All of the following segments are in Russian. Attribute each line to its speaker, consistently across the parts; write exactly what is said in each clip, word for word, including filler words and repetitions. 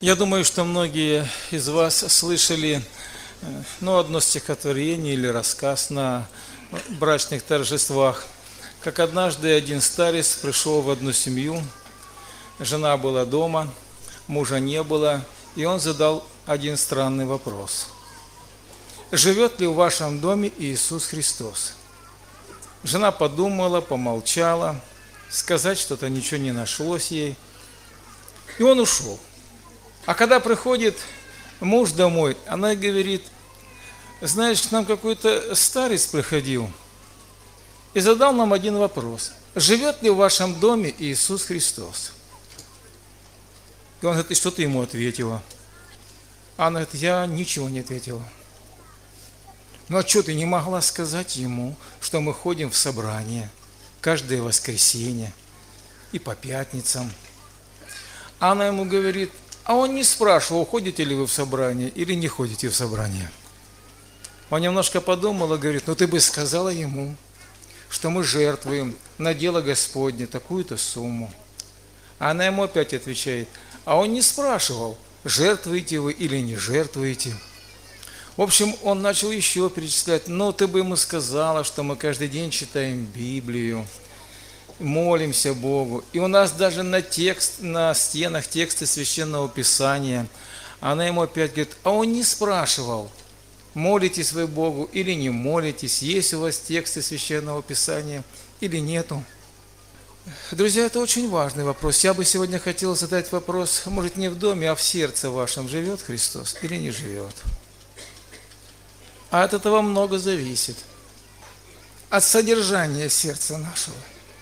Speaker 1: Я думаю, что многие из вас слышали ну, одно стихотворение или рассказ на брачных торжествах, как однажды один старец пришел в одну семью, жена была дома, мужа не было, и он задал один странный вопрос. Живет ли в вашем доме Иисус Христос? Жена подумала, помолчала, сказать что-то ничего не нашлось ей, и он ушел. А когда приходит муж домой, она говорит: знаешь, к нам какой-то старец приходил и задал нам один вопрос. Живет ли в вашем доме Иисус Христос? И он говорит: и что ты ему ответила? Она говорит: я ничего не ответила. Ну а что ты не могла сказать ему, что мы ходим в собрание каждое воскресенье и по пятницам? Она ему говорит: а он не спрашивал, ходите ли вы в собрание или не ходите в собрание. Он немножко подумал и говорит: ну ты бы сказала ему, что мы жертвуем на дело Господне такую-то сумму. А она ему опять отвечает: а он не спрашивал, жертвуете вы или не жертвуете. В общем, он начал еще перечислять: ну ты бы ему сказала, что мы каждый день читаем Библию, молимся Богу. И у нас даже на, текст, на стенах тексты Священного Писания. Она ему опять говорит: а он не спрашивал, молитесь вы Богу или не молитесь, есть у вас тексты Священного Писания или нету. Друзья, это очень важный вопрос. Я бы сегодня хотел задать вопрос, может, не в доме, а в сердце вашем живет Христос или не живет. А от этого много зависит. От содержания сердца нашего.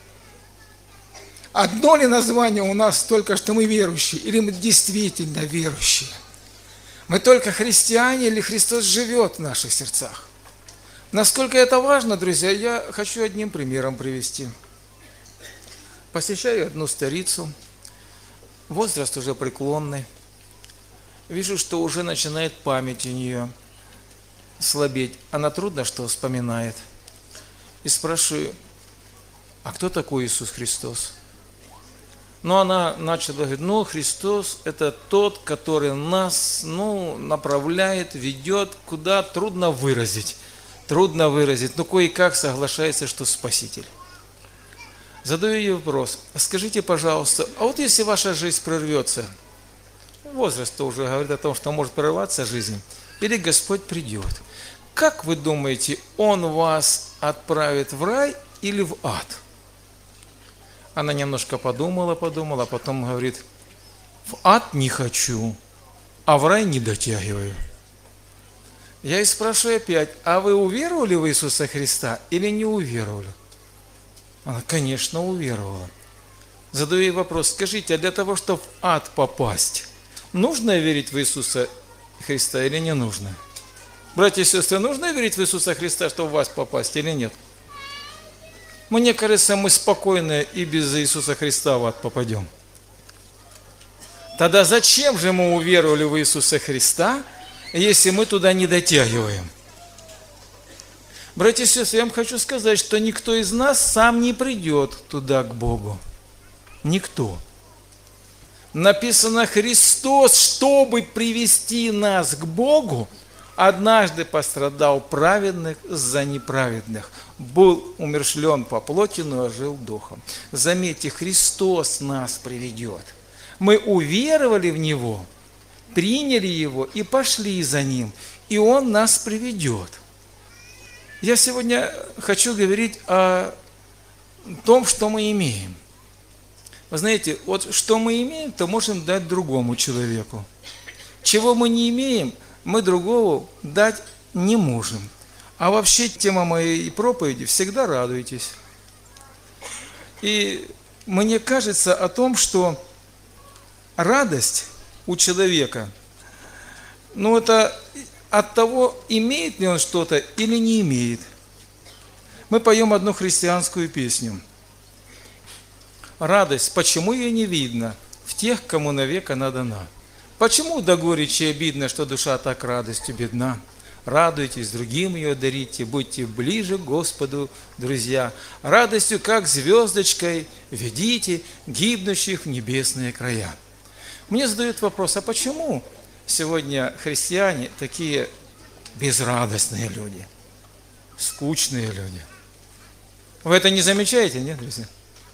Speaker 1: Одно ли название у нас только, что мы верующие, или мы действительно верующие? Мы только христиане, или Христос живет в наших сердцах? Насколько это важно, друзья, я хочу одним примером привести. Посещаю одну старицу, возраст уже преклонный. Вижу, что уже начинает память у нее слабеть. Она трудно что вспоминает. И спрашиваю: а кто такой Иисус Христос? Но она начала говорить: ну, Христос – это тот, который нас ну, направляет, ведет, куда трудно выразить. Трудно выразить, но кое-как соглашается, что Спаситель. Задаю ей вопрос: скажите, пожалуйста, а вот если ваша жизнь прервется, возраст уже говорит о том, что может прерваться жизнь, или Господь придет, как вы думаете, Он вас отправит в рай или в ад? Она немножко подумала, подумала, а потом говорит: в ад не хочу, а в рай не дотягиваю. Я и спрашиваю опять: а вы уверовали в Иисуса Христа или не уверовали? Она: конечно, уверовала. Задаю ей вопрос: скажите, а для того, чтобы в ад попасть, нужно верить в Иисуса Христа или не нужно? Братья и сестры, нужно верить в Иисуса Христа, чтобы в вас попасть или нет? Мне кажется, мы спокойно и без Иисуса Христа в ад попадем. Тогда зачем же мы уверовали в Иисуса Христа, если мы туда не дотягиваем? Братья и сестры, я вам хочу сказать, что никто из нас сам не придет туда, к Богу. Никто. Написано: Христос, чтобы привести нас к Богу, однажды пострадал праведных за неправедных, был умерщвлен по плоти, но ожил духом. Заметьте, Христос нас приведет. Мы уверовали в Него, приняли Его и пошли за Ним, и Он нас приведет. Я сегодня хочу говорить о том, что мы имеем. Вы знаете, вот что мы имеем, то можем дать другому человеку. Чего мы не имеем, мы другому дать не можем. А вообще тема моей проповеди: всегда радуйтесь. И мне кажется о том, что радость у человека, ну это от того, имеет ли он что-то или не имеет. Мы поем одну христианскую песню. Радость, почему ее не видно в тех, кому навек она дана? Почему до горечи обидно, что душа так радостью бедна? Радуйтесь, другим ее дарите, будьте ближе к Господу, друзья. Радостью, как звездочкой, ведите гибнущих в небесные края. Мне задают вопрос, а почему сегодня христиане такие безрадостные люди, скучные люди? Вы это не замечаете, нет, друзья?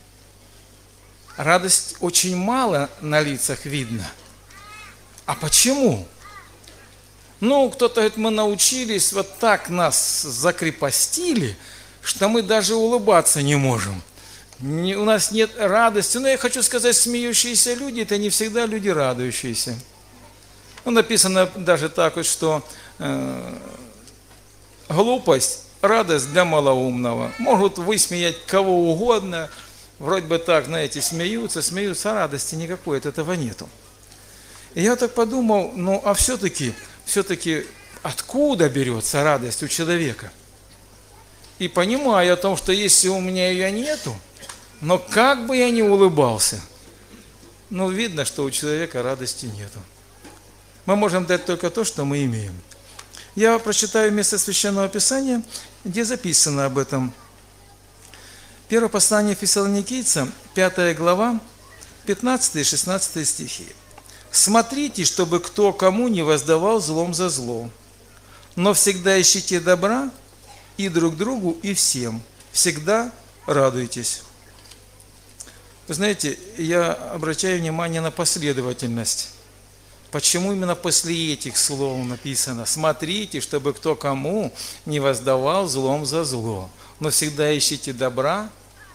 Speaker 1: Радость очень мало на лицах видно. А почему? Ну, кто-то говорит, мы научились, вот так нас закрепостили, что мы даже улыбаться не можем. Не, у нас нет радости. Но я хочу сказать, смеющиеся люди – это не всегда люди радующиеся. Ну, написано даже так вот, что э, глупость – радость для малоумного. Могут высмеять кого угодно, вроде бы так, знаете, смеются, смеются, а радости никакой от этого нету. И я так подумал, ну, а все-таки, все-таки откуда берется радость у человека? И понимаю о том, что если у меня ее нету, но как бы я ни улыбался, ну, видно, что у человека радости нету. Мы можем дать только то, что мы имеем. Я прочитаю место Священного Писания, где записано об этом. Первое послание Фессалоникийцам, пятая глава, пятнадцатый и шестнадцатый стихи. «Смотрите, чтобы кто кому не воздавал злом за зло, но всегда ищите добра и друг другу, и всем. Всегда радуйтесь». Вы знаете, я обращаю внимание на последовательность. Почему именно после этих слов написано «Смотрите, чтобы кто кому не воздавал злом за зло, но всегда ищите добра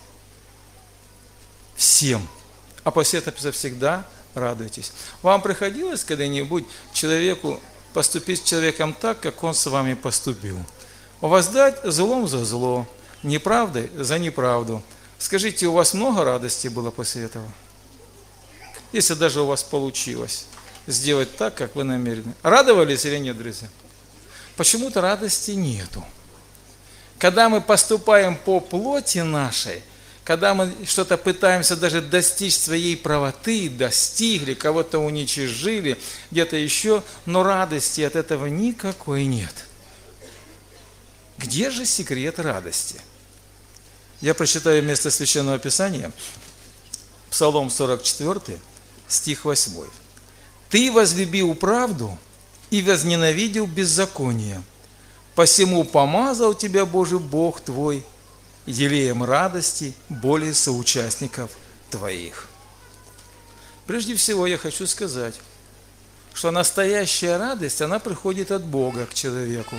Speaker 1: всем». А после этого всегда радуйтесь. Вам приходилось когда-нибудь человеку поступить с человеком так, как он с вами поступил? Воздать злом за зло, неправдой за неправду. Скажите, у вас много радости было после этого? Если даже у вас получилось сделать так, как вы намерены. Радовались или нет, друзья? Почему-то радости нету. Когда мы поступаем по плоти нашей, когда мы что-то пытаемся даже достичь своей правоты, достигли, кого-то уничижили, где-то еще, но радости от этого никакой нет. Где же секрет радости? Я прочитаю место Священного Писания, Псалом сорок четыре, стих восемь. «Ты возлюбил правду и возненавидел беззаконие, посему помазал тебя, Божий Бог твой, елеем радости более соучастников твоих». Прежде всего я хочу сказать, что настоящая радость, она приходит от Бога к человеку.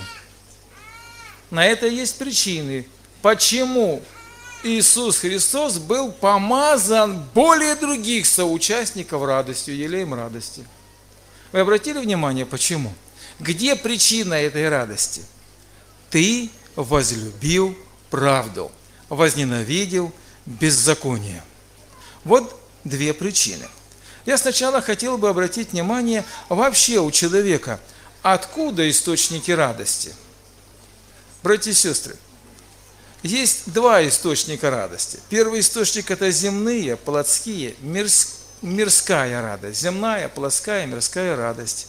Speaker 1: На это есть причины, почему Иисус Христос был помазан более других соучастников радостью, елеем радости. Вы обратили внимание, почему? Где причина этой радости? Ты возлюбил правду, возненавидел беззаконие. Вот две причины. Я сначала хотел бы обратить внимание вообще у человека, откуда источники радости. Братья и сестры, есть два источника радости. Первый источник – это земные, плотские, мирс, мирская радость. Земная, плотская, мирская радость.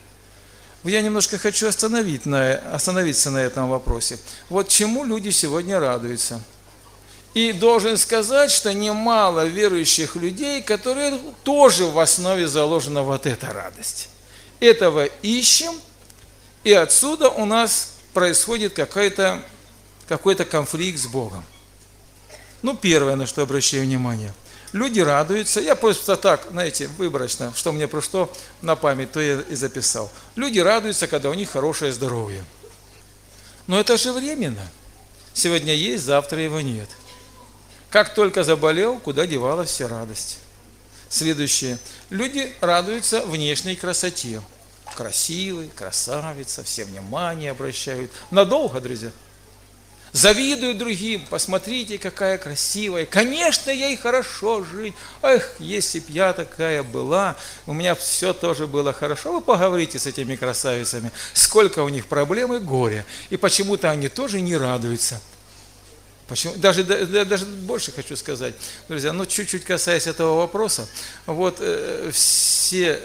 Speaker 1: Я немножко хочу остановить на, остановиться на этом вопросе. Вот чему люди сегодня радуются. И должен сказать, что немало верующих людей, которые тоже в основе заложена вот эта радость. Этого ищем, и отсюда у нас происходит какой-то какой-то конфликт с Богом. Ну, первое, на что обращаю внимание. Люди радуются, я просто так, знаете, выборочно, что мне пришло на память, то я и записал. Люди радуются, когда у них хорошее здоровье. Но это же временно. Сегодня есть, завтра его нет. Как только заболел, куда девалась вся радость? Следующее. Люди радуются внешней красоте. Красивый, красавица, все внимание обращают. Надолго, друзья. Завидуют другим, посмотрите, какая красивая. Конечно, ей хорошо жить. Эх, если б я такая была, у меня все тоже было хорошо. Вы поговорите с этими красавицами, сколько у них проблем и горя. И почему-то они тоже не радуются. Почему? Даже, даже больше хочу сказать, друзья, ну чуть-чуть касаясь этого вопроса. Вот э, все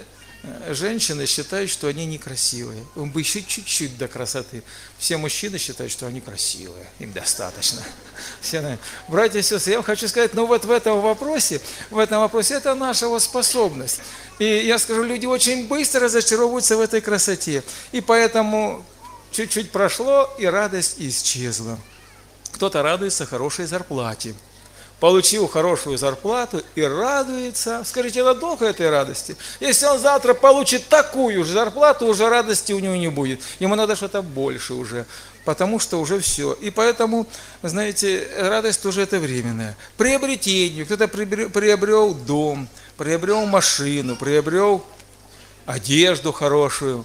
Speaker 1: женщины считают, что они некрасивые. Им бы еще чуть-чуть до красоты. Все мужчины считают, что они красивые. Им достаточно. Все, братья и сестры, я вам хочу сказать, ну вот в этом вопросе, в этом вопросе это наша вот способность. И я скажу, люди очень быстро разочаровываются в этой красоте. И поэтому чуть-чуть прошло, и радость исчезла. Кто-то радуется хорошей зарплате. Получил хорошую зарплату и радуется. Скажите, надолго этой радости? Если он завтра получит такую же зарплату, уже радости у него не будет. Ему надо что-то больше уже, потому что уже все. И поэтому, знаете, радость тоже это временная. Приобретение. Кто-то приобрел дом, приобрел машину, приобрел одежду хорошую.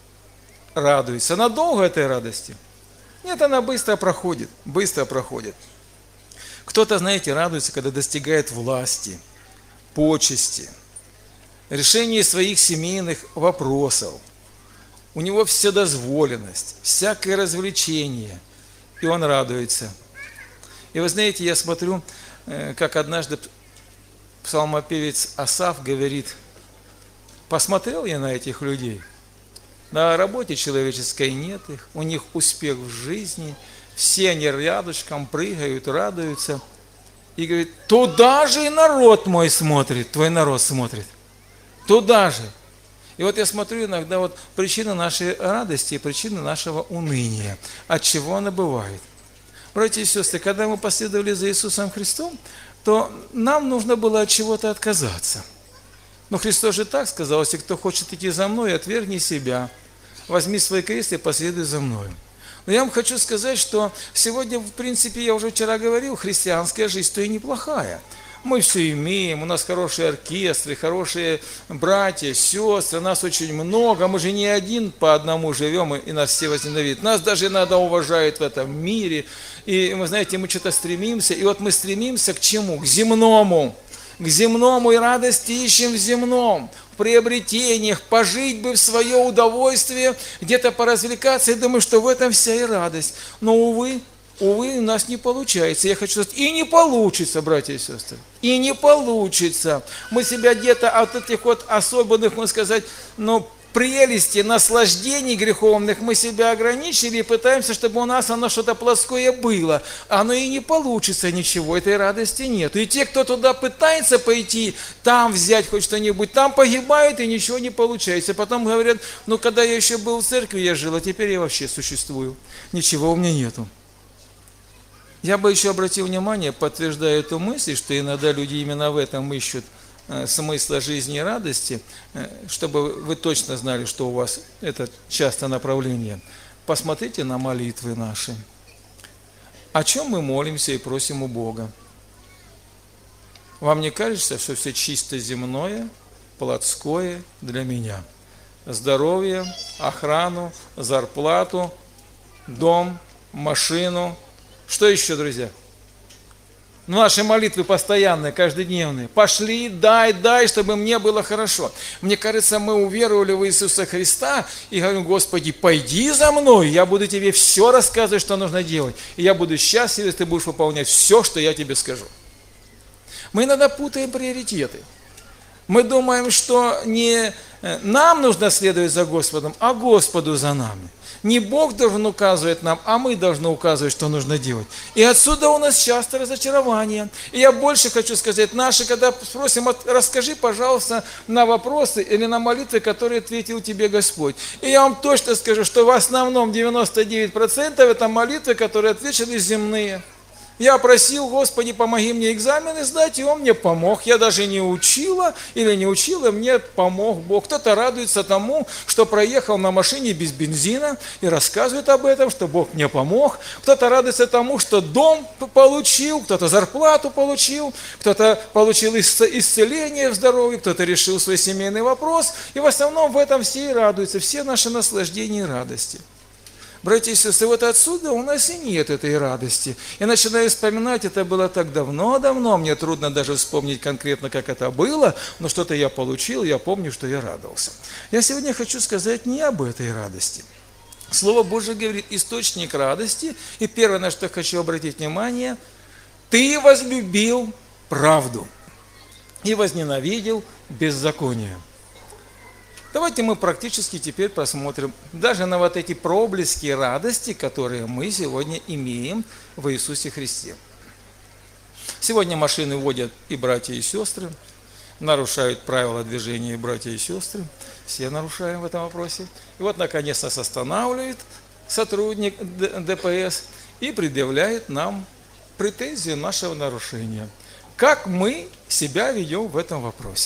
Speaker 1: Радуется. Надолго этой радости? Нет, она быстро проходит. Быстро проходит. Кто-то, знаете, радуется, когда достигает власти, почести, решения своих семейных вопросов. У него вседозволенность, всякое развлечение, и он радуется. И вы знаете, я смотрю, как однажды псалмопевец Асаф говорит, посмотрел я на этих людей, на работе человеческой нет их, у них успех в жизни, все они рядышком прыгают, радуются. И говорит, туда же и народ мой смотрит, твой народ смотрит. Туда же. И вот я смотрю иногда вот причина нашей радости и причина нашего уныния. От чего она бывает? Братья и сестры, когда мы последовали за Иисусом Христом, то нам нужно было от чего-то отказаться. Но Христос же так сказал, если кто хочет идти за мной, отвергни себя, возьми свой крест и последуй за мною. Но я вам хочу сказать, что сегодня, в принципе, я уже вчера говорил, христианская жизнь-то и неплохая. Мы все имеем, у нас хорошие оркестры, хорошие братья, сестры, нас очень много, мы же не один по одному живем, и нас все возненавидят. Нас даже иногда уважают в этом мире, и вы знаете, мы что-то стремимся, и вот мы стремимся к чему? К земному, к земному, и радости ищем в земном. В приобретениях, пожить бы в свое удовольствие, где-то поразвлекаться, и думаю, что в этом вся и радость. Но, увы, увы, у нас не получается. Я хочу сказать, и не получится, братья и сестры, и не получится. Мы себя где-то от этих вот особенных, можно сказать, ну, прелести, наслаждений греховных мы себя ограничили и пытаемся, чтобы у нас оно что-то плоское было. Оно и не получится ничего, этой радости нет. И те, кто туда пытается пойти, там взять хоть что-нибудь, там погибают и ничего не получается. Потом говорят, ну когда я еще был в церкви, я жил, а теперь я вообще существую. Ничего у меня нету. Я бы еще обратил внимание, подтверждая эту мысль, что иногда люди именно в этом ищут смысла жизни и радости, чтобы вы точно знали, что у вас это часто направление. Посмотрите на молитвы наши. О чем мы молимся и просим у Бога? Вам не кажется, что все чисто земное, плотское для меня? Здоровье, охрану, зарплату, дом, машину. Что еще, друзья? Наши молитвы постоянные, каждодневные. Пошли, дай, дай, чтобы мне было хорошо. Мне кажется, мы уверовали в Иисуса Христа и говорим, Господи, пойди за мной, я буду тебе все рассказывать, что нужно делать. И я буду счастлив, если ты будешь выполнять все, что я тебе скажу. Мы иногда путаем приоритеты. Мы думаем, что не нам нужно следовать за Господом, а Господу за нами. Не Бог должен указывать нам, а мы должны указывать, что нужно делать. И отсюда у нас часто разочарование. И я больше хочу сказать, наши, когда спросим, расскажи, пожалуйста, на вопросы или на молитвы, которые ответил тебе Господь. И я вам точно скажу, что в основном девяносто девять процентов это молитвы, которые отвечали земные. Я просил, Господи, помоги мне экзамены сдать, и Он мне помог. Я даже не учила или не учила, мне помог Бог. Кто-то радуется тому, что проехал на машине без бензина и рассказывает об этом, что Бог мне помог. Кто-то радуется тому, что дом получил, кто-то зарплату получил, кто-то получил исцеление в здоровье, кто-то решил свой семейный вопрос. И в основном в этом все и радуются, все наши наслаждения и радости. Братья и сестры, вот отсюда у нас и нет этой радости. Я начинаю вспоминать, это было так давно-давно, мне трудно даже вспомнить конкретно, как это было, но что-то я получил, я помню, что я радовался. Я сегодня хочу сказать не об этой радости. Слово Божие говорит, источник радости, и первое, на что хочу обратить внимание, ты возлюбил правду и возненавидел беззаконие. Давайте мы практически теперь посмотрим даже на вот эти проблески радости, которые мы сегодня имеем в Иисусе Христе. Сегодня машины водят и братья, и сестры, нарушают правила движения и братья, и сестры. Все нарушаем в этом вопросе. И вот, наконец, нас останавливает сотрудник ДПС и предъявляет нам претензию нашего нарушения. Как мы себя ведем в этом вопросе?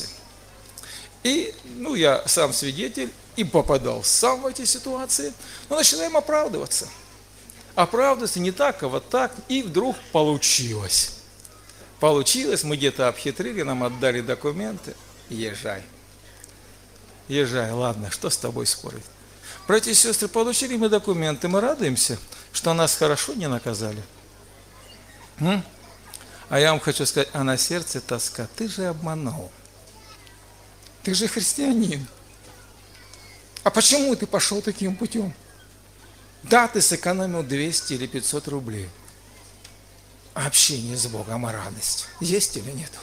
Speaker 1: И, ну, я сам свидетель и попадал сам в эти ситуации, но начинаем оправдываться. Оправдываться не так, а вот так, и вдруг получилось. Получилось, мы где-то обхитрили, нам отдали документы, езжай. Езжай, ладно, что с тобой спорить? Братья и сестры, получили мы документы, мы радуемся, что нас хорошо не наказали. М? А я вам хочу сказать, а на сердце тоска, ты же обманул. Ты же христианин. А почему ты пошел таким путем? Да, ты сэкономил двести или пятьсот рублей. А общение с Богом, а радость есть или нет?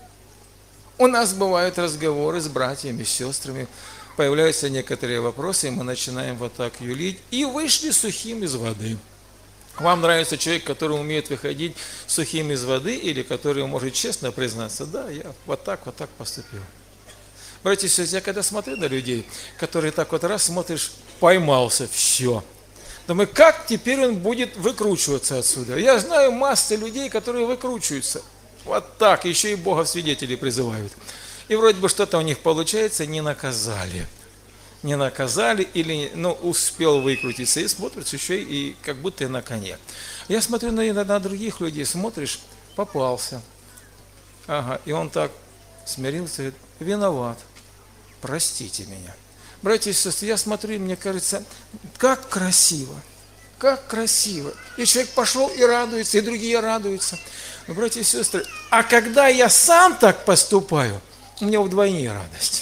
Speaker 1: У нас бывают разговоры с братьями, с сестрами, появляются некоторые вопросы, и мы начинаем вот так юлить, и вышли сухим из воды. Вам нравится человек, который умеет выходить сухим из воды, или который может честно признаться, да, я вот так, вот так поступил. Братья и сестры, я когда смотрю на людей, которые так вот раз смотришь, поймался, все. Думаю, как теперь он будет выкручиваться отсюда? Я знаю массу людей, которые выкручиваются. Вот так, еще и Бога в свидетели призывают. И вроде бы что-то у них получается, не наказали. Не наказали или, ну, успел выкрутиться. И смотришь еще и как будто и на коне. Я смотрю на, на других людей, смотришь, попался. Ага, и он так смирился, говорит, виноват, простите меня. Братья и сестры, я смотрю, и мне кажется, как красиво, как красиво. И человек пошел и радуется, и другие радуются. Но, братья и сестры, а когда я сам так поступаю, у меня вдвойне радость.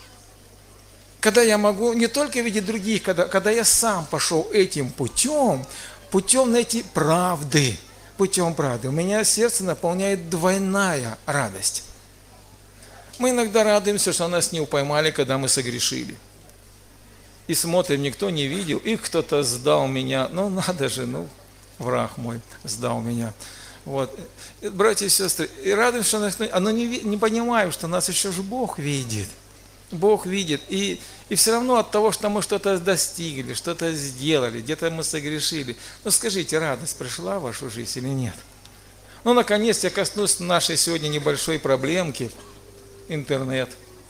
Speaker 1: Когда я могу не только видеть других, когда, когда я сам пошел этим путем, путем найти правды, путем правды, у меня сердце наполняет двойная радость. Мы иногда радуемся, что нас не упоймали, когда мы согрешили. И смотрим, никто не видел, и кто-то сдал меня. Ну, надо же, ну, враг мой сдал меня. Вот. Братья и сестры, и радуемся, что нас, но не, не понимаем, что нас еще же Бог видит. Бог видит. И, и все равно от того, что мы что-то достигли, что-то сделали, где-то мы согрешили. Ну, скажите, радость пришла в вашу жизнь или нет? Ну, наконец, я коснусь нашей сегодня небольшой проблемки. Интернет.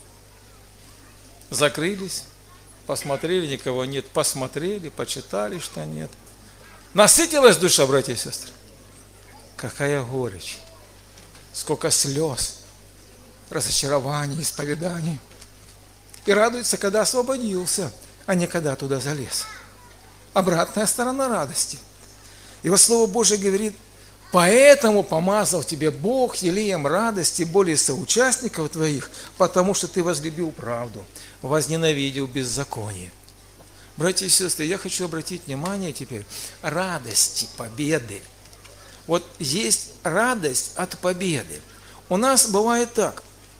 Speaker 1: Закрылись, посмотрели, никого нет, посмотрели, почитали, что нет. Насытилась душа, братья и сестры? Какая горечь, сколько слез, разочарований, исповеданий. И радуется, когда освободился, а не когда туда залез. Обратная сторона радости. И вот Слово Божие говорит, поэтому помазал тебе Бог елеем радости более соучастников твоих, потому что ты возлюбил правду, возненавидел беззаконие. Братья и сестры, я хочу обратить внимание теперь радости, победы. Вот есть радость от победы. У нас бывает так.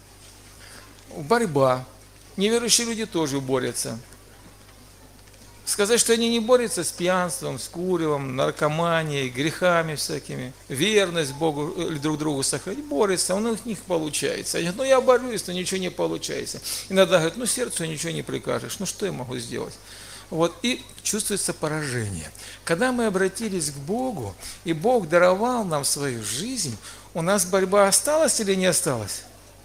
Speaker 1: Борьба. Неверующие люди тоже борются. Сказать, что они не борются с пьянством, с куревом, наркоманией, грехами всякими, верность Богу или друг другу сохранить, борются, у них получается. Они говорят, ну я борюсь, но ничего не получается. Иногда говорят, ну сердцу ничего не прикажешь, ну что я могу сделать? Вот, и чувствуется поражение. Когда мы обратились к Богу, и Бог даровал нам свою жизнь, у нас борьба осталась или не осталась?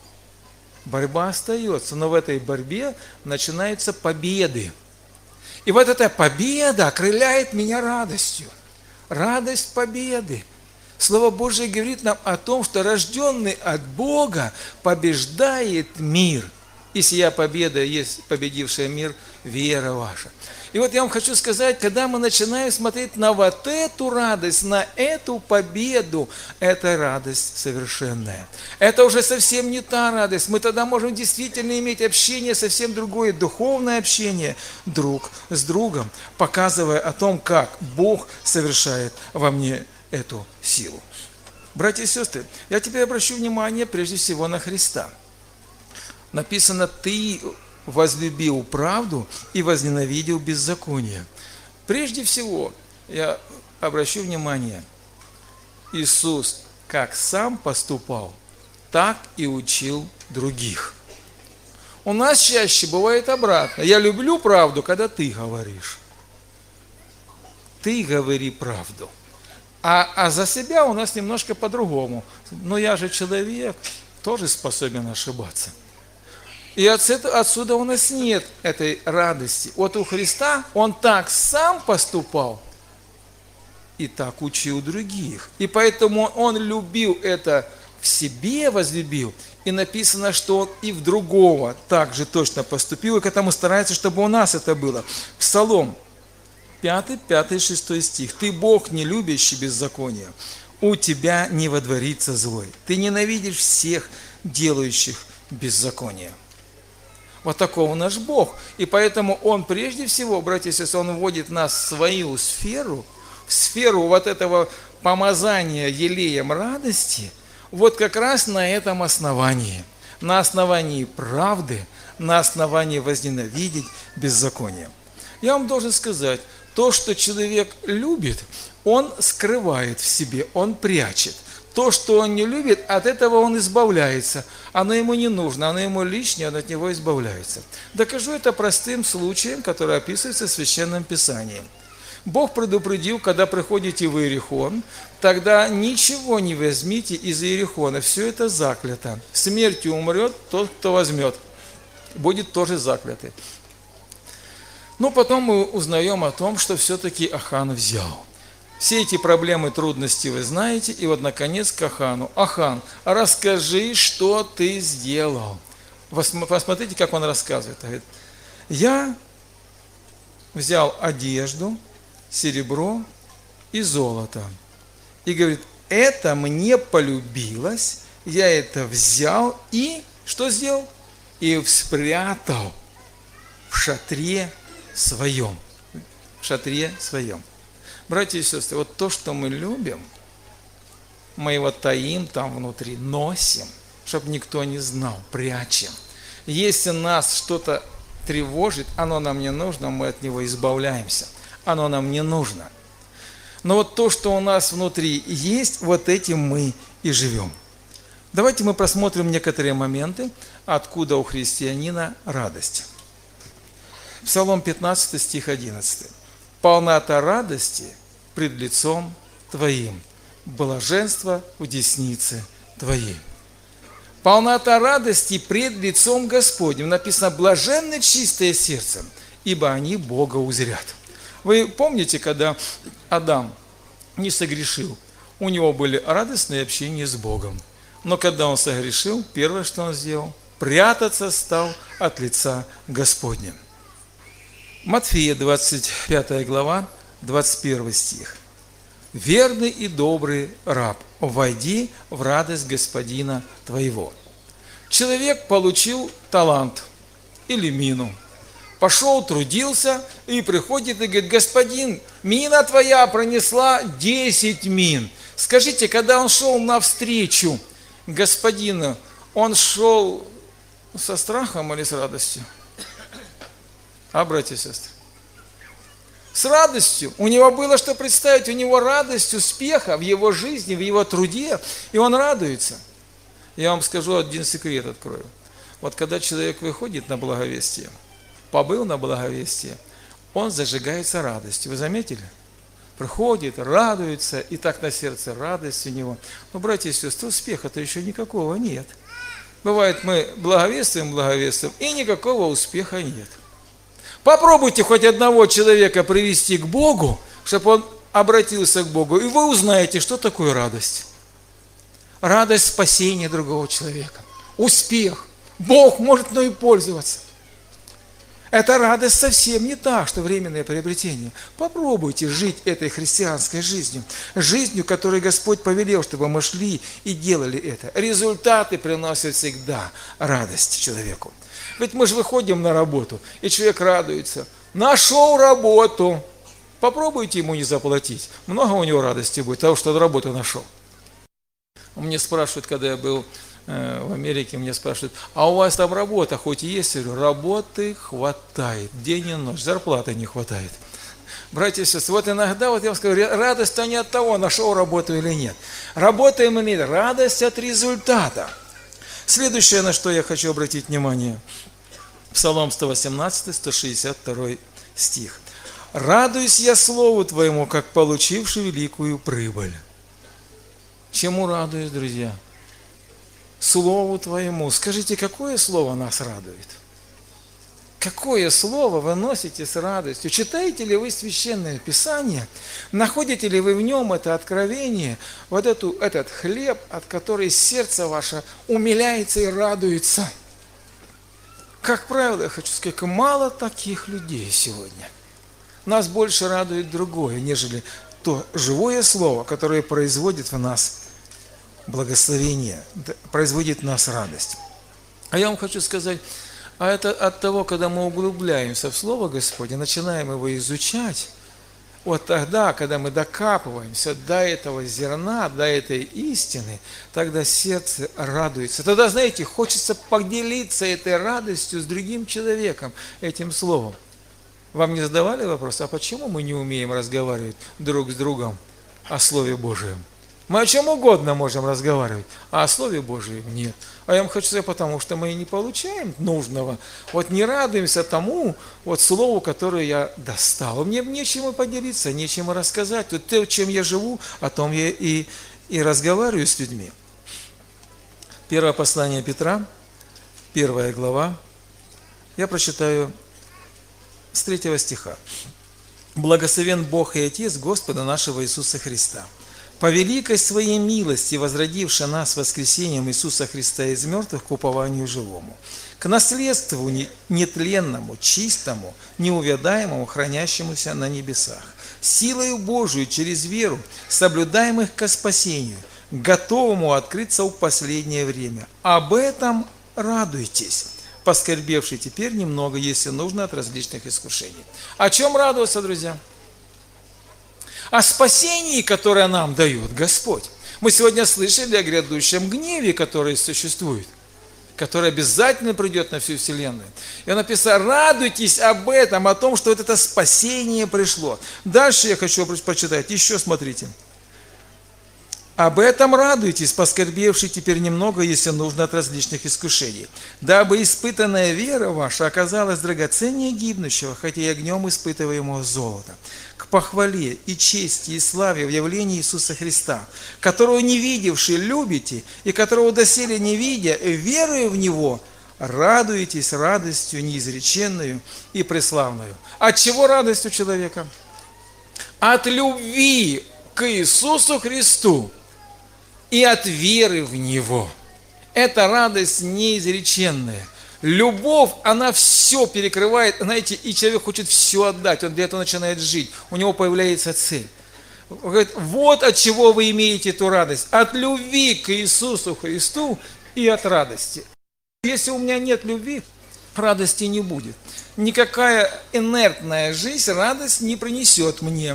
Speaker 1: Борьба остается, но в этой борьбе начинаются победы. И вот эта победа окрыляет меня радостью. Радость победы. Слово Божие говорит нам о том, что рожденный от Бога побеждает мир. И сия победа есть победившая мир, вера ваша. И вот я вам хочу сказать, когда мы начинаем смотреть на вот эту радость, на эту победу, это радость совершенная. Это уже совсем не та радость. Мы тогда можем действительно иметь общение, совсем другое, духовное общение друг с другом, показывая о том, как Бог совершает во мне эту силу. Братья и сестры, я теперь обращу внимание прежде всего на Христа. Написано, ты возлюбил правду и возненавидел беззаконие. Прежде всего, я обращу внимание, Иисус как сам поступал, так и учил других. У нас чаще бывает обратно. Я люблю правду, когда ты говоришь. Ты говори правду. А, а за себя у нас немножко по-другому. Но я же человек, тоже способен ошибаться. И отсюда у нас нет этой радости. Вот у Христа Он так сам поступал и так учил других. И поэтому Он любил это, в себе возлюбил. И написано, что Он и в другого так же точно поступил, и к этому старается, чтобы у нас это было. Псалом пятый, пятый, шестой стих. «Ты Бог, не любящий беззакония, у тебя не водворится злой. Ты ненавидишь всех, делающих беззаконие». Вот такого наш Бог. И поэтому Он прежде всего, братья и сестры, Он вводит нас в свою сферу, в сферу вот этого помазания елеем радости, вот как раз на этом основании. На основании правды, на основании возненавидеть беззаконие. Я вам должен сказать, то, что человек любит, он скрывает в себе, он прячет. То, что он не любит, от этого он избавляется. Оно ему не нужно, оно ему лишнее, он от него избавляется. Докажу это простым случаем, который описывается в Священном Писании. Бог предупредил, когда приходите в Иерихон, тогда ничего не возьмите из Иерихона, все это заклято. Смертью умрет тот, кто возьмет, будет тоже заклятый. Но потом мы узнаем о том, что все-таки Ахан взял. Все эти проблемы, трудности вы знаете, и вот наконец к Ахану. Ахан, расскажи, что ты сделал. Посмотрите, как он рассказывает. Говорит, я взял одежду, серебро и золото. И говорит, это мне полюбилось, я это взял и что сделал? И спрятал в шатре своем. В шатре своем. Братья и сестры, вот то, что мы любим, мы его таим там внутри, носим, чтобы никто не знал, прячем. Если нас что-то тревожит, оно нам не нужно, мы от него избавляемся. Оно нам не нужно. Но вот то, что у нас внутри есть, вот этим мы и живем. Давайте мы просмотрим некоторые моменты, откуда у христианина радость. Псалом пятнадцатый, стих одиннадцатый. «Полнота радости пред лицом Твоим, блаженство в деснице Твоей». Полнота радости пред лицом Господним. Написано, блаженны чистые сердцем, ибо они Бога узрят. Вы помните, когда Адам не согрешил, у него были радостные общения с Богом. Но когда он согрешил, первое, что он сделал, прятаться стал от лица Господня. Матфея, двадцать пятая глава, двадцать первый стих. «Верный и добрый раб, войди в радость Господина твоего». Человек получил талант или мину. Пошел, трудился и приходит и говорит, господин, мина твоя пронесла десять мин. Скажите, когда он шел навстречу господину, он шел со страхом или с радостью? А, братья и сестры? С радостью. У него было что представить, у него радость успеха в его жизни, в его труде, и он радуется. Я вам скажу один секрет, открою. Вот когда человек выходит на благовестие, побыл на благовестие, он зажигается радостью. Вы заметили? Приходит, радуется, и так на сердце радость у него. Но, братья и сестры, успеха-то еще никакого нет. Бывает, мы благовествуем, благовествуем, и никакого успеха нет. Попробуйте хоть одного человека привести к Богу, чтобы он обратился к Богу, и вы узнаете, что такое радость. Радость спасения другого человека. Успех. Бог может мной пользоваться. Эта радость совсем не та, что временное приобретение. Попробуйте жить этой христианской жизнью. Жизнью, которой Господь повелел, чтобы мы шли и делали это. Результаты приносят всегда радость человеку. Ведь мы же выходим на работу, и человек радуется. Нашел работу. Попробуйте ему не заплатить. Много у него радости будет, того, что работу нашел. Мне спрашивают, когда я был э, в Америке меня спрашивают, а у вас там работа хоть есть? Я говорю, работы хватает, день и ночь, зарплаты не хватает. Братья и сестры, вот иногда, вот я вам скажу, радость-то не от того, нашел работу или нет. Работаем или нет, радость от результата. Следующее, на что я хочу обратить внимание, Псалом сто восемнадцать, сто шестьдесят два стих. «Радуюсь я слову Твоему, как получивший великую прибыль». Чему радуюсь, друзья? Слову Твоему. Скажите, какое слово нас радует? Какое слово вы носите с радостью? Читаете ли вы Священное Писание? Находите ли вы в нем это откровение, вот эту, этот хлеб, от которого сердце ваше умиляется и радуется? Как правило, я хочу сказать, мало таких людей сегодня. Нас больше радует другое, нежели то живое слово, которое производит в нас благословение, производит в нас радость. А я вам хочу сказать, а это от того, когда мы углубляемся в Слово Господне, начинаем его изучать, вот тогда, когда мы докапываемся до этого зерна, до этой истины, тогда сердце радуется. Тогда, знаете, хочется поделиться этой радостью с другим человеком, этим словом. Вам не задавали вопрос, а почему мы не умеем разговаривать друг с другом о Слове Божьем? Мы о чем угодно можем разговаривать, а о Слове Божьем нет. А я вам хочу сказать, потому что мы не получаем нужного. Вот не радуемся тому вот слову, которое я достал. Мне нечем поделиться, нечем рассказать. Вот то, чем я живу, о том я и, и разговариваю с людьми. Первое послание Петра, первая глава. Я прочитаю с третьего стиха. «Благословен Бог и Отец Господа нашего Иисуса Христа, по великой своей милости, возродивший нас воскресением Иисуса Христа из мертвых к упованию живому, к наследству нетленному, чистому, неувядаемому, хранящемуся на небесах, силою Божию через веру, соблюдаемых ко спасению, готовому открыться в последнее время. Об этом радуйтесь, поскорбевший теперь немного, если нужно, от различных искушений». О чем радоваться, друзья? О спасении, которое нам дает Господь. Мы сегодня слышали о грядущем гневе, который существует, который обязательно придет на всю вселенную. И он написал, радуйтесь об этом, о том, что вот это спасение пришло. Дальше я хочу прочитать, еще смотрите. «Об этом радуйтесь, поскорбевший теперь немного, если нужно, от различных искушений, дабы испытанная вера ваша оказалась драгоценнее гибнущего, хотя и огнем испытываемого золота, к похвале и чести и славе в явлении Иисуса Христа, которого не видевши любите, и которого доселе не видя, веруя в Него, радуетесь радостью неизреченную и преславную». От чего радость у человека? От любви к Иисусу Христу и от веры в Него. Это радость неизреченная. Любовь, она все перекрывает, знаете, и человек хочет все отдать, он для этого начинает жить, у него появляется цель. Он говорит, вот от чего вы имеете эту радость, от любви к Иисусу Христу и от радости. Если у меня нет любви, радости не будет. Никакая инертная жизнь радость не принесет мне.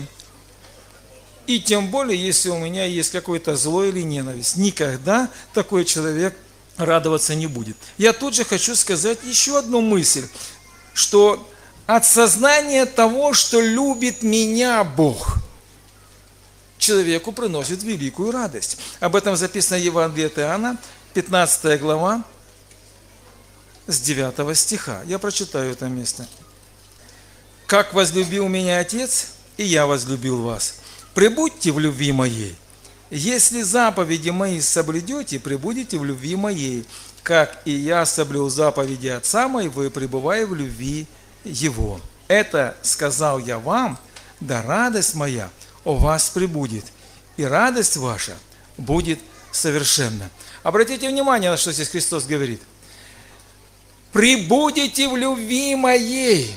Speaker 1: И тем более, если у меня есть какое-то зло или ненависть, никогда такой человек радоваться не будет. Я тут же хочу сказать еще одну мысль, что от сознания того, что любит меня Бог, человеку приносит великую радость. Об этом записано в Евангелии от Иоанна, пятнадцатая глава, с девятого стиха. Я прочитаю это место. «Как возлюбил меня Отец, и я возлюбил вас. Пребудьте в любви моей. Если заповеди мои соблюдете, пребудете в любви моей, как и я соблюл заповеди Отца моего, и пребываю в любви Его. Это сказал я вам, да радость моя у вас пребудет, и радость ваша будет совершенна». Обратите внимание, на что здесь Христос говорит. «Пребудете в любви моей».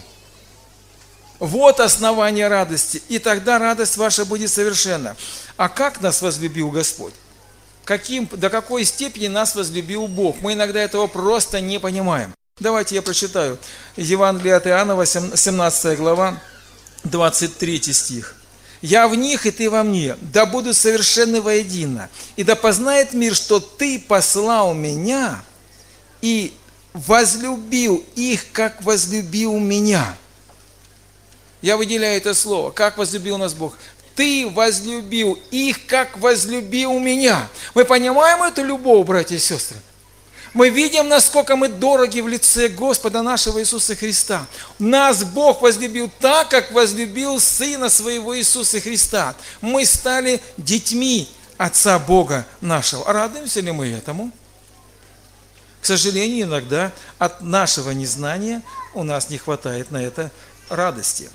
Speaker 1: Вот основание радости, и тогда радость ваша будет совершенна. А как нас возлюбил Господь? Каким, до какой степени нас возлюбил Бог? Мы иногда этого просто не понимаем. Давайте я прочитаю. Евангелие от Иоанна, семнадцатая глава, двадцать третий стих. Я в них, и ты во мне, да будут совершенны воедино. И да познает мир, что ты послал меня и возлюбил их, как возлюбил меня. Я выделяю это слово. Как возлюбил нас Бог? Ты возлюбил их, как возлюбил меня. Мы понимаем эту любовь, братья и сестры? Мы видим, насколько мы дороги в лице Господа нашего Иисуса Христа. Нас Бог возлюбил так, как возлюбил Сына Своего Иисуса Христа. Мы стали детьми Отца Бога нашего. Радуемся ли мы этому? К сожалению, иногда от нашего незнания у нас не хватает на это радости.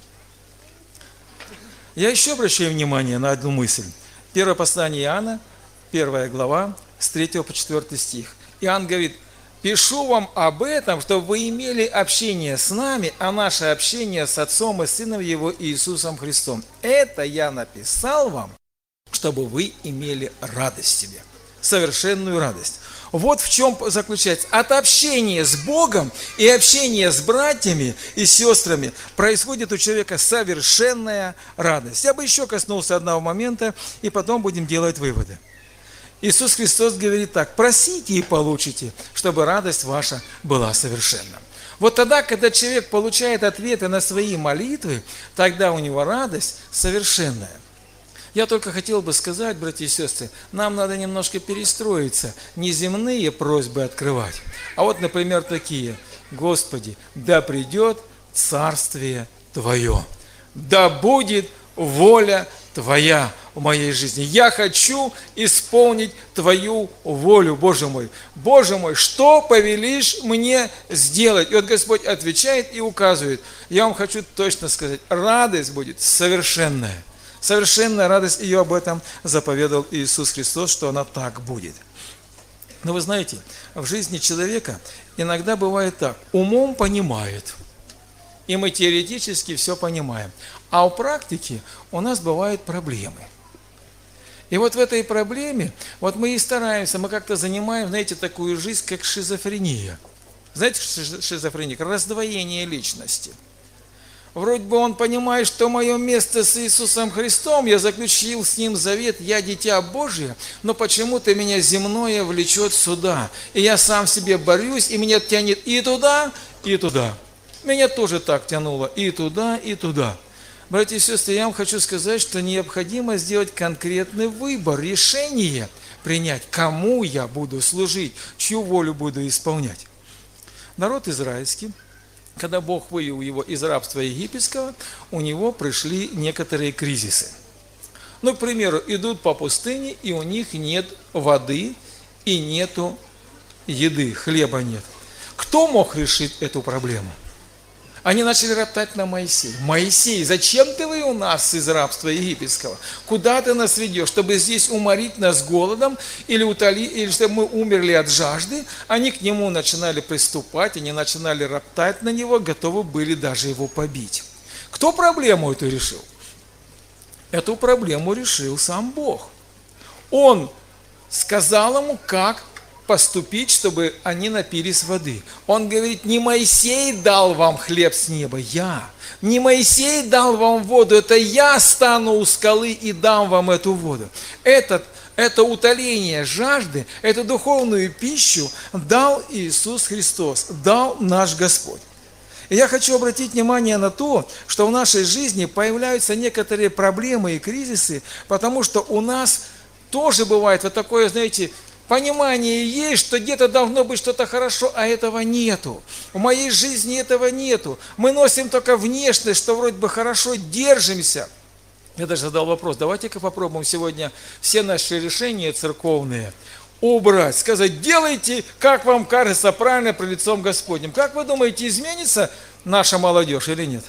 Speaker 1: Я еще обращаю внимание на одну мысль. Первое послание Иоанна, первая глава, с третьего по четвёртый стих. Иоанн говорит: «Пишу вам об этом, чтобы вы имели общение с нами, а наше общение с Отцом и Сыном Его Иисусом Христом. Это я написал вам, чтобы вы имели радость в себе». Совершенную радость. Вот в чем заключается. От общения с Богом и общения с братьями и сестрами происходит у человека совершенная радость. Я бы еще коснулся одного момента, и потом будем делать выводы. Иисус Христос говорит так: просите и получите, чтобы радость ваша была совершенна. Вот тогда, когда человек получает ответы на свои молитвы, тогда у него радость совершенная. Я только хотел бы сказать, братья и сестры, нам надо немножко перестроиться, не земные просьбы открывать, а вот, например, такие: Господи, да придет Царствие Твое, да будет воля Твоя в моей жизни. Я хочу исполнить Твою волю, Боже мой. Боже мой, что повелишь мне сделать? И вот Господь отвечает и указывает. Я вам хочу точно сказать, радость будет совершенная. Совершенная радость, ее об этом заповедовал Иисус Христос, что она так будет. Но вы знаете, в жизни человека иногда бывает так: умом понимает, и мы теоретически все понимаем, а у практики у нас бывают проблемы. И вот в этой проблеме, вот мы и стараемся, мы как-то занимаем, знаете, такую жизнь, как шизофрения. Знаете, шизофрения? Раздвоение личности. Вроде бы он понимает, что мое место с Иисусом Христом, я заключил с Ним завет, я дитя Божие, но почему-то меня земное влечет сюда. И я сам себе борюсь, и меня тянет и туда, и туда. Меня тоже так тянуло и туда, и туда. Братья и сестры, я вам хочу сказать, что необходимо сделать конкретный выбор, решение принять, кому я буду служить, чью волю буду исполнять. Народ израильский, когда Бог вывел его из рабства египетского, у него пришли некоторые кризисы. Ну, к примеру, идут по пустыне, и у них нет воды, и нету еды, хлеба нет. Кто мог решить эту проблему? Они начали роптать на Моисея. Моисей, зачем ты вывел нас из рабства египетского? Куда ты нас ведешь? Чтобы здесь уморить нас голодом или, утоли, или чтобы мы умерли от жажды? Они к нему начинали приступать, они начинали роптать на него, готовы были даже его побить. Кто проблему эту решил? Эту проблему решил сам Бог. Он сказал ему, как поступить, чтобы они напились воды. Он говорит: не Моисей дал вам хлеб с неба, я. Не Моисей дал вам воду, это я стану у скалы и дам вам эту воду. Этот, это утоление жажды, эту духовную пищу дал Иисус Христос, дал наш Господь. И я хочу обратить внимание на то, что в нашей жизни появляются некоторые проблемы и кризисы, потому что у нас тоже бывает вот такое, знаете, понимание есть, что где-то должно быть что-то хорошо, а этого нету. В моей жизни этого нету. Мы носим только внешность, что вроде бы хорошо, держимся. Я даже задал вопрос: давайте-ка попробуем сегодня все наши решения церковные убрать, сказать: делайте, как вам кажется правильно при лицом Господнем. Как вы думаете, изменится наша молодежь или нет?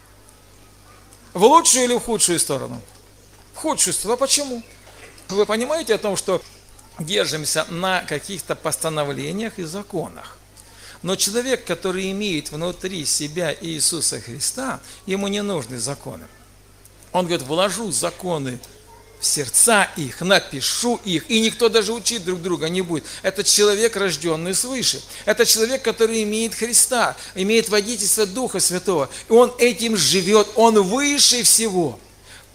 Speaker 1: В лучшую или в худшую сторону? В худшую сторону. А почему? Вы понимаете о том, что держимся на каких-то постановлениях и законах. Но человек, который имеет внутри себя Иисуса Христа, ему не нужны законы. Он говорит: вложу законы в сердца их, напишу их, и никто даже учить друг друга не будет. Это человек, рожденный свыше. Это человек, который имеет Христа, имеет водительство Духа Святого. И он этим живет, он выше всего.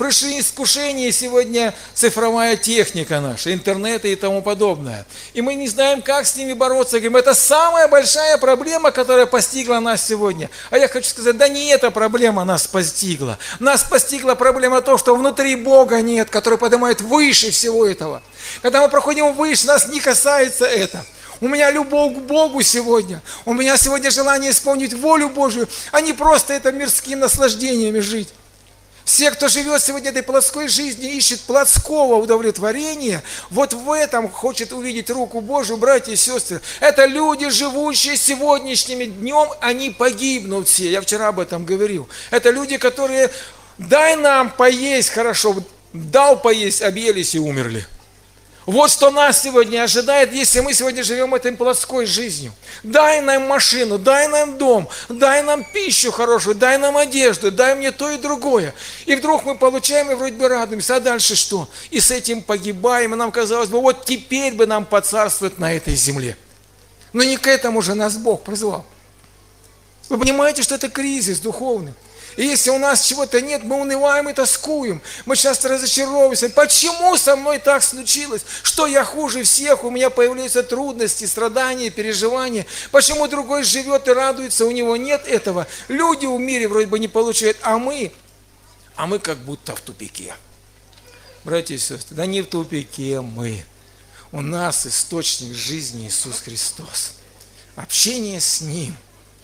Speaker 1: Пришли искушения, сегодня цифровая техника наша, интернет и тому подобное. И мы не знаем, как с ними бороться. Говорим, это самая большая проблема, которая постигла нас сегодня. А я хочу сказать, да не эта проблема нас постигла. Нас постигла проблема то, что внутри Бога нет, который поднимает выше всего этого. Когда мы проходим выше, нас не касается это. У меня любовь к Богу сегодня. У меня сегодня желание исполнить волю Божию, а не просто это мирскими наслаждениями жить. Все, кто живет сегодня этой плотской жизнью, ищет плотского удовлетворения, вот в этом хочет увидеть руку Божию, братья и сестры. Это люди, живущие сегодняшним днем, они погибнут все. Я вчера об этом говорил. Это люди, которые, дай нам поесть хорошо, дал поесть, объелись и умерли. Вот что нас сегодня ожидает, если мы сегодня живем этой плотской жизнью. Дай нам машину, дай нам дом, дай нам пищу хорошую, дай нам одежду, дай мне то и другое. И вдруг мы получаем и вроде бы радуемся, а дальше что? И с этим погибаем, и нам казалось бы, вот теперь бы нам поцарствовать на этой земле. Но не к этому же нас Бог призвал. Вы понимаете, что это кризис духовный. И если у нас чего-то нет, мы унываем и тоскуем. Мы часто разочаровываемся. Почему со мной так случилось? Что я хуже всех? У меня появляются трудности, страдания, переживания. Почему другой живет и радуется? У него нет этого. Люди в мире вроде бы не получают, а мы, а мы как будто в тупике. Братья и сестры, да не в тупике мы. У нас источник жизни Иисус Христос. Общение с Ним.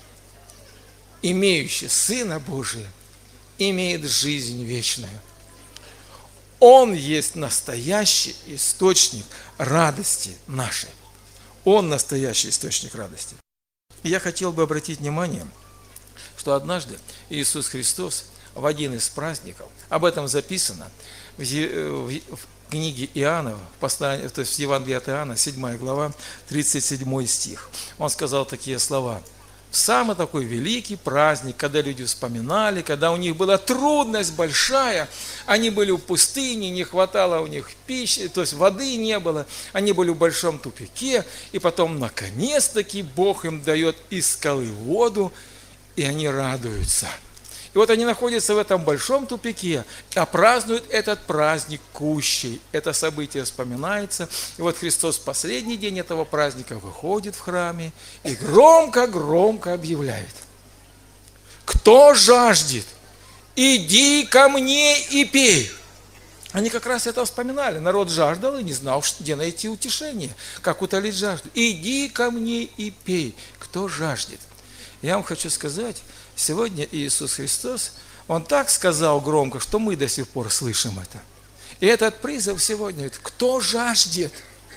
Speaker 1: Имеющий Сына Божия, имеет жизнь вечную. Он есть настоящий источник радости нашей. Он настоящий источник радости. И я хотел бы обратить внимание, что однажды Иисус Христос в один из праздников, об этом записано в, в, в книге Иоанна, в послании, то есть в Евангелии от Иоанна, седьмая глава, тридцать седьмой стих. Он сказал такие слова. В самый такой великий праздник, когда люди вспоминали, когда у них была трудность большая, они были в пустыне, не хватало у них пищи, то есть воды не было, они были в большом тупике, и потом наконец-таки Бог им дает из скалы воду, и они радуются. И вот они находятся в этом большом тупике, а празднуют этот праздник кущей. Это событие вспоминается. И вот Христос в последний день этого праздника выходит в храме и громко-громко объявляет. Кто жаждет, иди ко мне и пей. Они как раз это вспоминали. Народ жаждал и не знал, где найти утешение, как утолить жажду. Иди ко мне и пей. Кто жаждет? Я вам хочу сказать, сегодня Иисус Христос, Он так сказал громко, что мы до сих пор слышим это. И этот призыв сегодня, кто жаждет?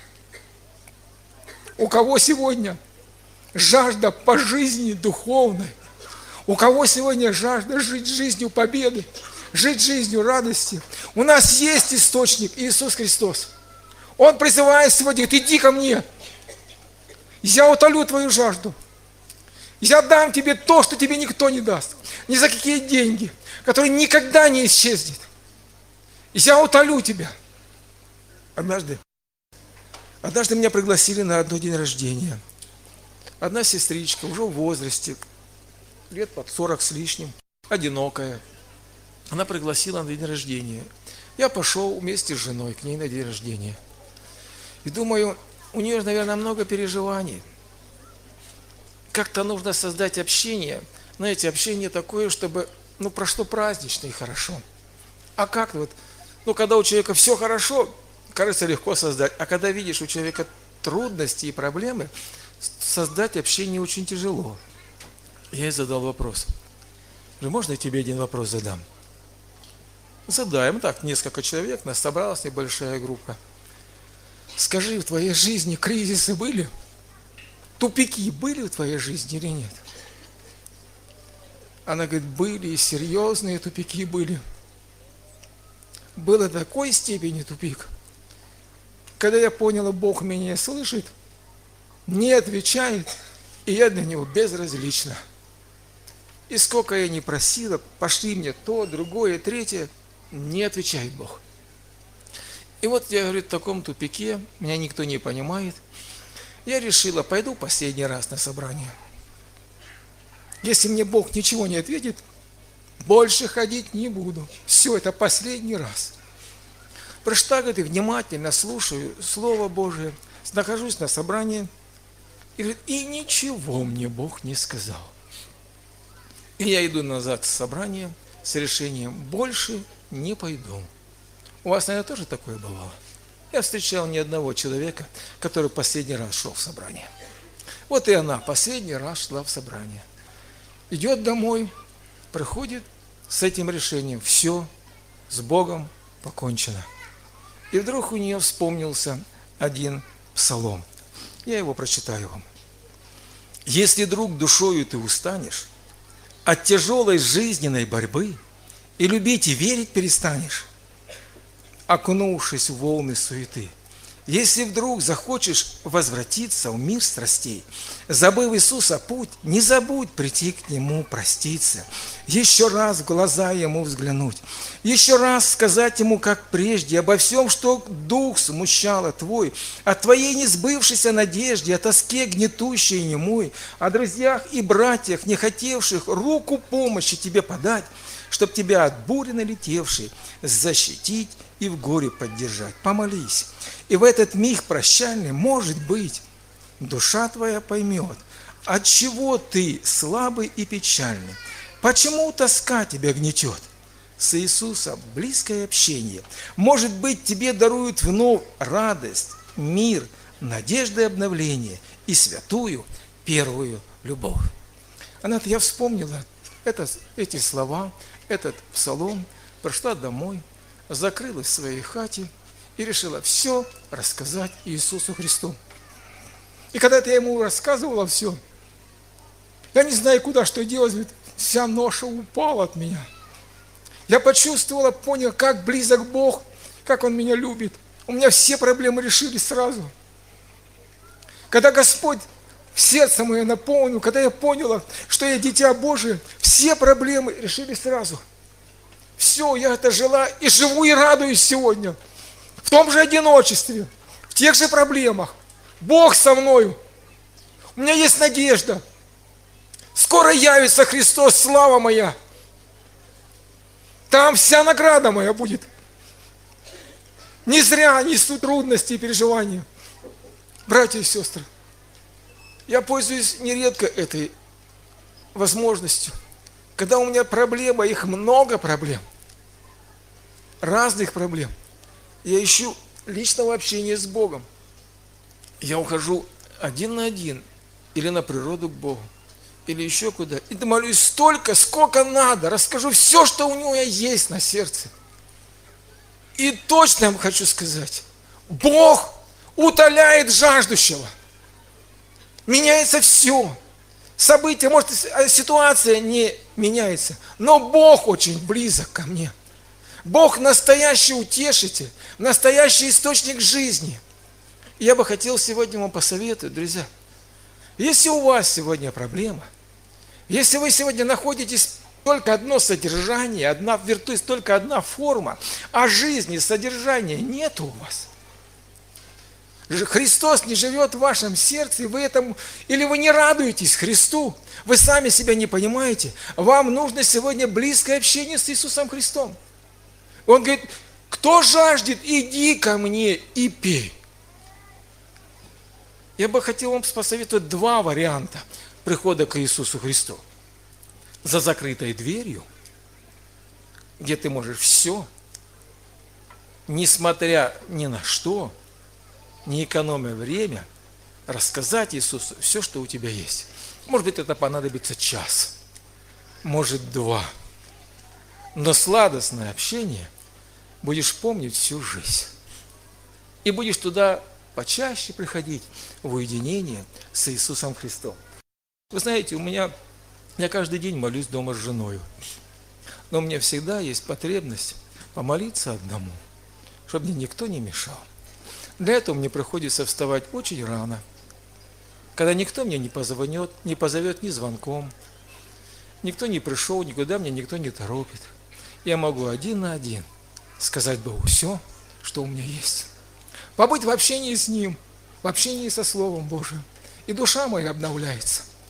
Speaker 1: У кого сегодня жажда по жизни духовной? У кого сегодня жажда жить жизнью победы, жить жизнью радости? У нас есть источник Иисус Христос. Он призывает сегодня, иди ко мне, я утолю твою жажду. Я дам тебе то, что тебе никто не даст. Ни за какие деньги, которые никогда не исчезнет. Я утолю тебя. Однажды, однажды меня пригласили на одно день рождения. Одна сестричка, уже в возрасте, лет под сорок с лишним, одинокая. Она пригласила на день рождения. Я пошел вместе с женой к ней на день рождения. И думаю, у нее, наверное, много переживаний. Как-то нужно создать общение, знаете, общение такое, чтобы, ну, прошло празднично и хорошо. А как вот, ну, когда у человека все хорошо, кажется, легко создать, а когда видишь у человека трудности и проблемы, создать общение очень тяжело. Я ей задал вопрос. Можно я тебе один вопрос задам? Задаем, так, несколько человек, нас собралась небольшая группа. Скажи, в твоей жизни кризисы были? Тупики были в твоей жизни или нет? Она говорит, были, и серьезные тупики были. Было до такой степени тупик. Когда я поняла, Бог меня слышит, не отвечает, и я для Него безразлична. И сколько я не просила, пошли мне то, другое, третье, не отвечает Бог. И вот я, говорю, в таком тупике, меня никто не понимает. Я решила, пойду последний раз на собрание. Если мне Бог ничего не ответит,
Speaker 2: больше ходить не буду. Все, это последний раз. Пришла, говорит, и внимательно слушаю Слово Божие, нахожусь на собрании, и, говорит, и ничего мне Бог не сказал. И я иду назад с собрания с решением, больше не пойду. У вас, наверное, тоже такое бывало? Я встречал ни одного человека, который последний раз шел в собрание. Вот и она последний раз шла в собрание. Идет домой, приходит с этим решением, все, с Богом покончено. И вдруг у нее вспомнился один псалом. Я его прочитаю вам. «Если, друг, душою ты устанешь от тяжелой жизненной борьбы и любить и верить перестанешь, окунувшись в волны суеты, если вдруг захочешь возвратиться в мир страстей, забыв Иисуса путь, не забудь прийти к Нему проститься, еще раз в глаза Ему взглянуть, еще раз сказать Ему, как прежде, обо всем, что дух смущало твой, о твоей несбывшейся надежде, о тоске гнетущей и немой, о друзьях и братьях, не хотевших руку помощи тебе подать, чтоб тебя от бури налетевшей защитить и в горе поддержать. Помолись. И в этот миг прощальный, может быть, душа твоя поймет, от чего ты слабый и печальный, почему тоска тебя гнетет. С Иисусом близкое общение, может быть, тебе даруют вновь радость, мир, надежду и обновление и святую первую любовь. Она-то я вспомнила это, эти слова, этот псалом, пришла домой, закрылась в своей хате и решила все рассказать Иисусу Христу. И когда я ему рассказывала все, я не знаю, куда что делать, вся ноша упала от меня. Я почувствовала, поняла, как близок Бог, как Он меня любит. У меня все проблемы решились сразу. Когда Господь сердце мое наполнил, когда я поняла, что я дитя Божие, все проблемы решились сразу. Все, я это жила и живу и радуюсь сегодня. В том же одиночестве, в тех же проблемах. Бог со мною. У меня есть надежда. Скоро явится Христос, слава моя. Там вся награда моя будет. Не зря несу трудности и переживания. Братья и сестры, я пользуюсь нередко этой возможностью. Когда у меня проблема, их много проблем, разных проблем, я ищу личного общения с Богом. Я ухожу один на один, или на природу к Богу, или еще куда. И молюсь столько, сколько надо, расскажу все, что у него есть на сердце. И точно я вам хочу сказать, Бог утоляет жаждущего. Меняется все. События, может, ситуация не меняется, но Бог очень близок ко мне. Бог настоящий утешитель, настоящий источник жизни. И я бы хотел сегодня вам посоветовать, друзья, если у вас сегодня проблема, если вы сегодня находитесь только одно содержание, одна виртусть, только одна форма, а жизни, содержания нет у вас. Христос не живет в вашем сердце, и вы этому, или вы не радуетесь Христу, вы сами себя не понимаете, вам нужно сегодня близкое общение с Иисусом Христом. Он говорит, кто жаждет, иди ко мне и пей. Я бы хотел вам посоветовать два варианта прихода к Иисусу Христу. За закрытой дверью, где ты можешь все, несмотря ни на что, не экономя время, рассказать Иисусу все, что у тебя есть. Может быть, это понадобится час, может, два. Но сладостное общение будешь помнить всю жизнь. И будешь туда почаще приходить в уединение с Иисусом Христом. Вы знаете, у меня, я каждый день молюсь дома с женой. Но у меня всегда есть потребность помолиться одному, чтобы мне никто не мешал. Для этого мне приходится вставать очень рано, когда никто мне не позвонит, не позовет ни звонком, никто не пришел, никуда меня никто не торопит. Я могу один на один сказать Богу все, что у меня есть. Побыть в общении с Ним, в общении со Словом Божиим. И душа моя обновляется.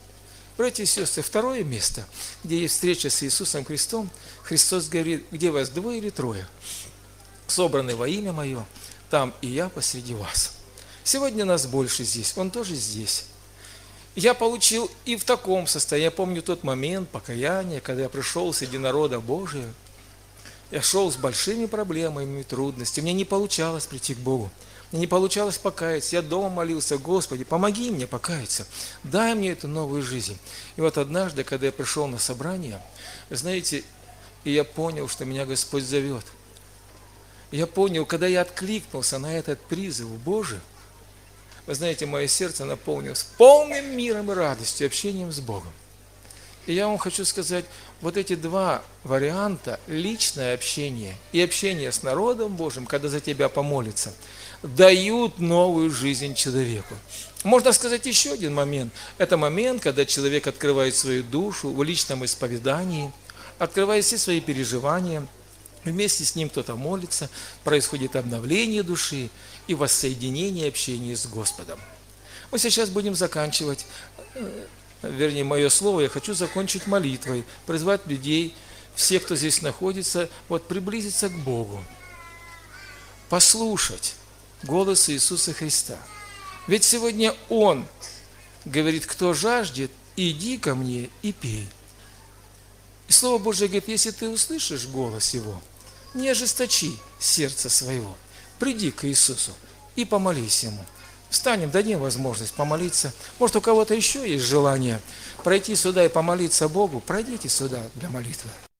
Speaker 2: Братья и сестры, второе место, где есть встреча с Иисусом Христом, Христос говорит, где вас двое или трое, собраны во имя Мое, там и я посреди вас. Сегодня нас больше здесь, Он тоже здесь. Я получил и в таком состоянии, я помню тот момент покаяния, когда я пришел среди народа Божия, я шел с большими проблемами, трудностями, мне не получалось прийти к Богу. Мне не получалось покаяться. Я дома молился: Господи, помоги мне покаяться. Дай мне эту новую жизнь. И вот однажды, когда я пришел на собрание, знаете, и я понял, что меня Господь зовет. Я понял, когда я откликнулся на этот призыв Божий, вы знаете, мое сердце наполнилось полным миром и радостью, общением с Богом. И я вам хочу сказать, вот эти два варианта, личное общение и общение с народом Божьим, когда за тебя помолятся, дают новую жизнь человеку. Можно сказать еще один момент. Это момент, когда человек открывает свою душу в личном исповедании, открывает все свои переживания, вместе с ним кто-то молится, происходит обновление души и воссоединение общения с Господом. Мы сейчас будем заканчивать, вернее, мое слово я хочу закончить молитвой, призвать людей, всех, кто здесь находится, вот приблизиться к Богу, послушать голос Иисуса Христа. Ведь сегодня Он говорит: кто жаждет, иди ко мне и пей. И Слово Божие говорит: если ты услышишь голос Его, не ожесточи сердце своего, приди к Иисусу и помолись Ему. Встанем, дадим возможность помолиться. Может, у кого-то еще есть желание пройти сюда и помолиться Богу, пройдите сюда для молитвы.